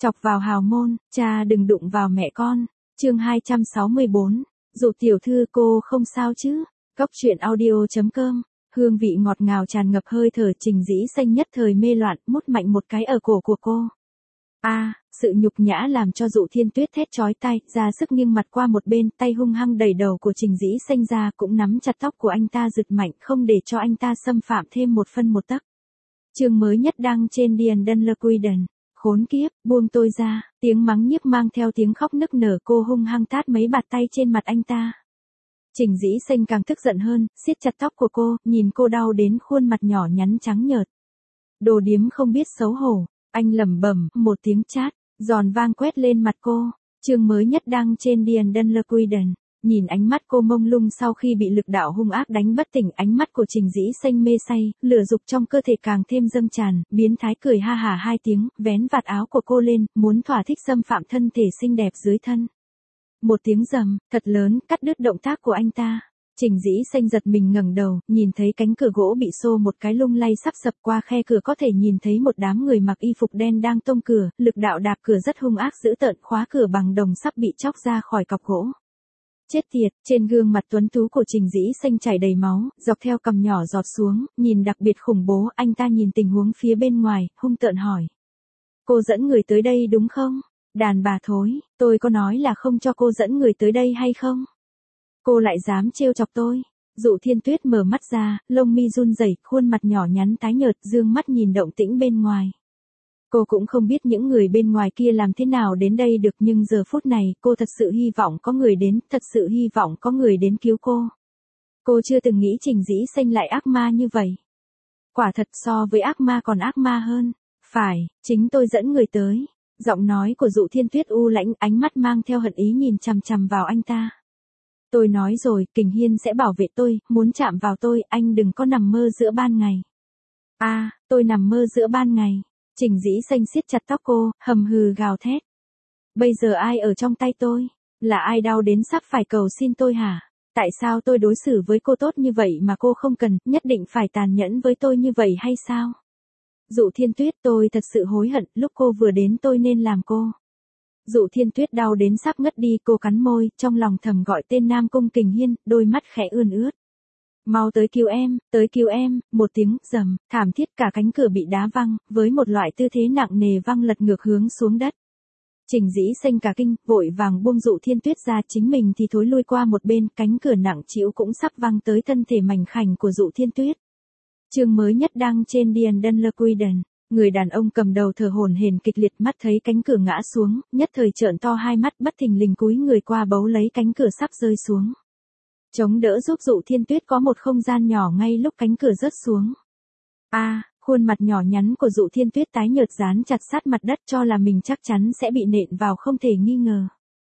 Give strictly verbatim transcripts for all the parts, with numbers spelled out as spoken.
Chọc vào hào môn, cha đừng đụng vào mẹ con. Chương hai trăm sáu mươi bốn. Dụ tiểu thư cô không sao chứ? Cóc truyện audio chấm com. Hương vị ngọt ngào tràn ngập hơi thở Trình Dĩ Xanh nhất thời mê loạn, mút mạnh một cái ở cổ của cô. A, à, sự nhục nhã làm cho Dụ Thiên Tuyết thét chói tai, ra sức nghiêng mặt qua một bên, tay hung hăng đẩy đầu của Trình Dĩ Xanh ra, cũng nắm chặt tóc của anh ta giật mạnh, không để cho anh ta xâm phạm thêm một phân một tấc. Chương mới nhất đăng trên Điền Đân Lơ Quy Đần. Khốn kiếp, buông tôi ra, tiếng mắng nhiếc mang theo tiếng khóc nức nở, cô hung hăng tát mấy bạt tay trên mặt anh ta. Trình Dĩ Xanh càng tức giận hơn, siết chặt tóc của cô, nhìn cô đau đến khuôn mặt nhỏ nhắn trắng nhợt. Đồ điếm không biết xấu hổ, anh lẩm bẩm, một tiếng chát, giòn vang quét lên mặt cô. Chương mới nhất đăng trên Điền Đân Lơ Quy Đần. Nhìn ánh mắt cô mông lung sau khi bị lực đạo hung ác đánh bất tỉnh, ánh mắt của Trình Dĩ Xanh mê say, lửa dục trong cơ thể càng thêm dâng tràn, biến thái cười ha hả hai tiếng, vén vạt áo của cô lên, muốn thỏa thích xâm phạm thân thể xinh đẹp dưới thân. Một tiếng rầm, thật lớn, cắt đứt động tác của anh ta. Trình Dĩ Xanh giật mình ngẩng đầu, nhìn thấy cánh cửa gỗ bị xô một cái lung lay sắp sập, qua khe cửa có thể nhìn thấy một đám người mặc y phục đen đang tông cửa, lực đạo đạp cửa rất hung ác dữ tợn, khóa cửa bằng đồng sắp bị chóc ra khỏi cọc gỗ. Chết tiệt, trên gương mặt tuấn tú của Trình Dĩ Xanh chảy đầy máu, dọc theo cằm nhỏ giọt xuống, nhìn đặc biệt khủng bố. Anh ta nhìn tình huống phía bên ngoài, hung tợn hỏi. Cô dẫn người tới đây đúng không? Đàn bà thối, tôi có nói là không cho cô dẫn người tới đây hay không? Cô lại dám trêu chọc tôi. Dụ Thiên Tuyết mở mắt ra, lông mi run rẩy, khuôn mặt nhỏ nhắn tái nhợt, dương mắt nhìn động tĩnh bên ngoài. Cô cũng không biết những người bên ngoài kia làm thế nào đến đây được, nhưng giờ phút này, cô thật sự hy vọng có người đến, thật sự hy vọng có người đến cứu cô. Cô chưa từng nghĩ Trình Dĩ Xanh lại ác ma như vậy. Quả thật so với ác ma còn ác ma hơn. Phải, chính tôi dẫn người tới. Giọng nói của Dụ Thiên Tuyết u lãnh, ánh mắt mang theo hận ý nhìn chằm chằm vào anh ta. Tôi nói rồi, Kình Hiên sẽ bảo vệ tôi, muốn chạm vào tôi, anh đừng có nằm mơ giữa ban ngày. A, à, tôi nằm mơ giữa ban ngày. Trình Dĩ Xanh siết chặt tóc cô, hầm hừ gào thét. Bây giờ ai ở trong tay tôi? Là ai đau đến sắp phải cầu xin tôi hả? Tại sao tôi đối xử với cô tốt như vậy mà cô không cần, nhất định phải tàn nhẫn với tôi như vậy hay sao? Dụ Thiên Tuyết, tôi thật sự hối hận, lúc cô vừa đến tôi nên làm cô. Dụ Thiên Tuyết đau đến sắp ngất đi, cô cắn môi, trong lòng thầm gọi tên Nam Cung Kình Hiên, đôi mắt khẽ ươn ướt. Mau tới cứu em, tới cứu em, một tiếng rầm, thảm thiết, cả cánh cửa bị đá văng, với một loại tư thế nặng nề văng lật ngược hướng xuống đất. Trình Dĩ Xanh cả kinh, vội vàng buông Dụ Thiên Tuyết ra, chính mình thì thối lui qua một bên, cánh cửa nặng trĩu cũng sắp văng tới thân thể mảnh khảnh của Dụ Thiên Tuyết. Chương mới nhất đăng trên Điền Đân Lơ Quy Đần. Người đàn ông cầm đầu thở hổn hển kịch liệt, mắt thấy cánh cửa ngã xuống, nhất thời trợn to hai mắt, bất thình lình cúi người qua bấu lấy cánh cửa sắp rơi xuống. Chống đỡ giúp Dụ Thiên Tuyết có một không gian nhỏ ngay lúc cánh cửa rớt xuống. A, à, khuôn mặt nhỏ nhắn của Dụ Thiên Tuyết tái nhợt dán chặt sát mặt đất, cho là mình chắc chắn sẽ bị nện vào không thể nghi ngờ.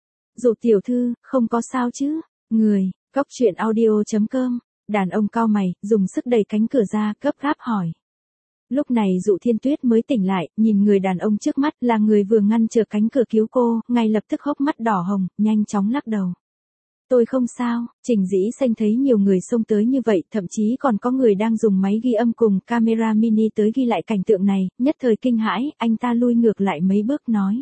Dụ tiểu thư, không có sao chứ? Người, cóc truyện audio chấm com. Đàn ông cau mày, dùng sức đẩy cánh cửa ra, gấp gáp hỏi. Lúc này Dụ Thiên Tuyết mới tỉnh lại, nhìn người đàn ông trước mắt là người vừa ngăn trở cánh cửa cứu cô, ngay lập tức hốc mắt đỏ hồng, nhanh chóng lắc đầu. Tôi không sao. Trình Dĩ Xanh thấy nhiều người xông tới như vậy, thậm chí còn có người đang dùng máy ghi âm cùng camera mini tới ghi lại cảnh tượng này, nhất thời kinh hãi, anh ta lui ngược lại mấy bước nói.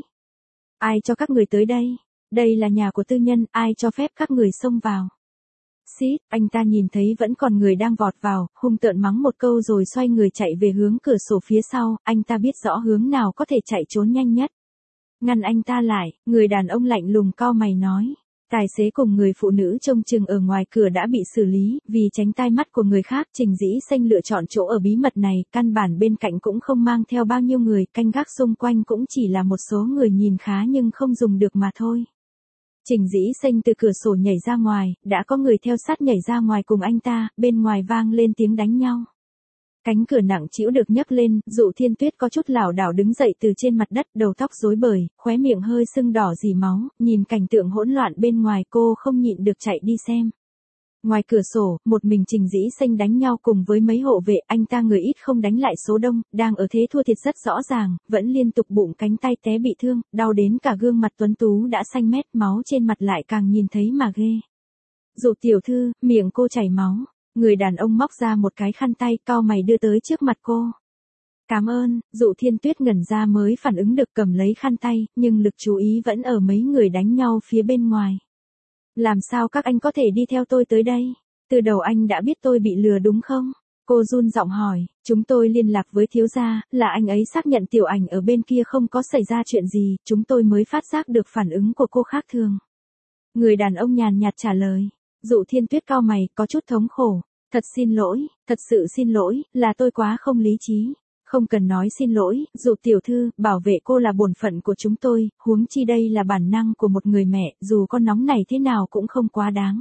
Ai cho các người tới đây? Đây là nhà của tư nhân, ai cho phép các người xông vào? Xít, anh ta nhìn thấy vẫn còn người đang vọt vào, hung tợn mắng một câu rồi xoay người chạy về hướng cửa sổ phía sau, anh ta biết rõ hướng nào có thể chạy trốn nhanh nhất. Ngăn anh ta lại, người đàn ông lạnh lùng cau mày nói. Tài xế cùng người phụ nữ trông chừng ở ngoài cửa đã bị xử lý, vì tránh tai mắt của người khác, Trình Dĩ Xanh lựa chọn chỗ ở bí mật này, căn bản bên cạnh cũng không mang theo bao nhiêu người, canh gác xung quanh cũng chỉ là một số người nhìn khá nhưng không dùng được mà thôi. Trình Dĩ Xanh từ cửa sổ nhảy ra ngoài, đã có người theo sát nhảy ra ngoài cùng anh ta, bên ngoài vang lên tiếng đánh nhau. Cánh cửa nặng trĩu được nhấc lên, Dụ Thiên Tuyết có chút lảo đảo đứng dậy từ trên mặt đất, đầu tóc rối bời, khóe miệng hơi sưng đỏ rỉ máu, nhìn cảnh tượng hỗn loạn bên ngoài cô không nhịn được chạy đi xem. Ngoài cửa sổ, một mình Trình Dĩ Xanh đánh nhau cùng với mấy hộ vệ, anh ta người ít không đánh lại số đông, đang ở thế thua thiệt rất rõ ràng, vẫn liên tục bụng cánh tay té bị thương, đau đến cả gương mặt tuấn tú đã xanh mét, máu trên mặt lại càng nhìn thấy mà ghê. Dụ tiểu thư, miệng cô chảy máu. Người đàn ông móc ra một cái khăn tay, cau mày đưa tới trước mặt cô. Cảm ơn, Dụ Thiên Tuyết ngẩn ra mới phản ứng được cầm lấy khăn tay, nhưng lực chú ý vẫn ở mấy người đánh nhau phía bên ngoài. Làm sao các anh có thể đi theo tôi tới đây? Từ đầu anh đã biết tôi bị lừa đúng không? Cô run giọng hỏi, chúng tôi liên lạc với thiếu gia, là anh ấy xác nhận tiểu ảnh ở bên kia không có xảy ra chuyện gì, chúng tôi mới phát giác được phản ứng của cô khác thường. Người đàn ông nhàn nhạt trả lời. Dụ Thiên Tuyết cau mày, có chút thống khổ. Thật xin lỗi, thật sự xin lỗi, là tôi quá không lý trí. Không cần nói xin lỗi, Dụ tiểu thư, bảo vệ cô là bổn phận của chúng tôi, huống chi đây là bản năng của một người mẹ, dù con nóng này thế nào cũng không quá đáng.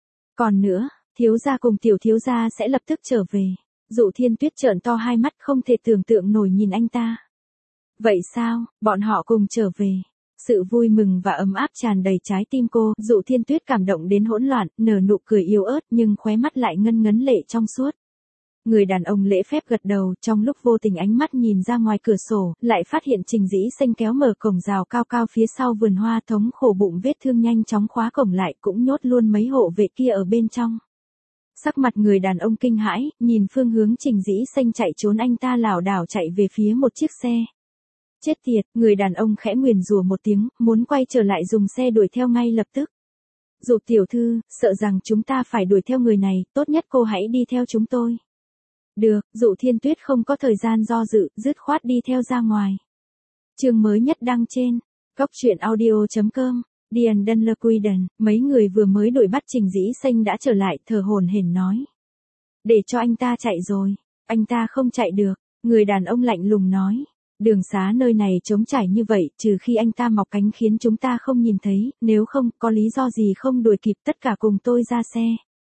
Còn nữa, thiếu gia cùng tiểu thiếu gia sẽ lập tức trở về. Dụ Thiên Tuyết trợn to hai mắt không thể tưởng tượng nổi nhìn anh ta. Vậy sao, bọn họ cùng trở về. Sự vui mừng và ấm áp tràn đầy trái tim cô, Dụ Thiên Tuyết cảm động đến hỗn loạn, nở nụ cười yếu ớt nhưng khóe mắt lại ngân ngấn lệ trong suốt. Người đàn ông lễ phép gật đầu, trong lúc vô tình ánh mắt nhìn ra ngoài cửa sổ, lại phát hiện Trình Dĩ Xanh kéo mở cổng rào cao cao phía sau vườn hoa, thống khổ bụng vết thương nhanh chóng khóa cổng lại, cũng nhốt luôn mấy hộ vệ kia ở bên trong. Sắc mặt người đàn ông kinh hãi, nhìn phương hướng Trình Dĩ Xanh chạy trốn, anh ta lảo đảo chạy về phía một chiếc xe. Chết tiệt, người đàn ông khẽ nguyền rủa một tiếng, muốn quay trở lại dùng xe đuổi theo ngay lập tức. Dụ tiểu thư, sợ rằng chúng ta phải đuổi theo người này, tốt nhất cô hãy đi theo chúng tôi. Được, Dụ Thiên Tuyết không có thời gian do dự, dứt khoát đi theo ra ngoài. Chương mới nhất đăng trên Cóc Truyện Audio chấm com. Điền Đân Lơ Quy Đần, mấy người vừa mới đuổi bắt Trình Dĩ Xanh đã trở lại, thở hổn hển nói. Để cho anh ta chạy rồi, anh ta không chạy được, người đàn ông lạnh lùng nói. Đường xá nơi này trống trải như vậy, trừ khi anh ta mọc cánh khiến chúng ta không nhìn thấy, nếu không, có lý do gì không đuổi kịp, tất cả cùng tôi ra xe.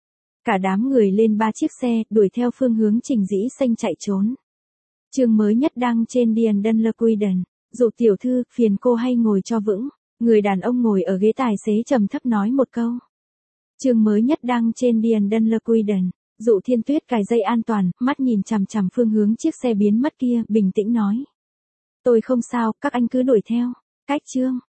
Cả đám người lên ba chiếc xe, đuổi theo phương hướng Trình Dĩ Xanh chạy trốn. Chương mới nhất đăng trên Điền Đân Lơ Quy Đần. Dụ tiểu thư, phiền cô hay ngồi cho vững. Người đàn ông ngồi ở ghế tài xế trầm thấp nói một câu. Chương mới nhất đăng trên Điền Đân Lơ Quy Đần. Dụ Thiên Tuyết cài dây an toàn, mắt nhìn chằm chằm phương hướng chiếc xe biến mất kia, bình tĩnh nói. Tôi không sao, các anh cứ đuổi theo. Cách chương.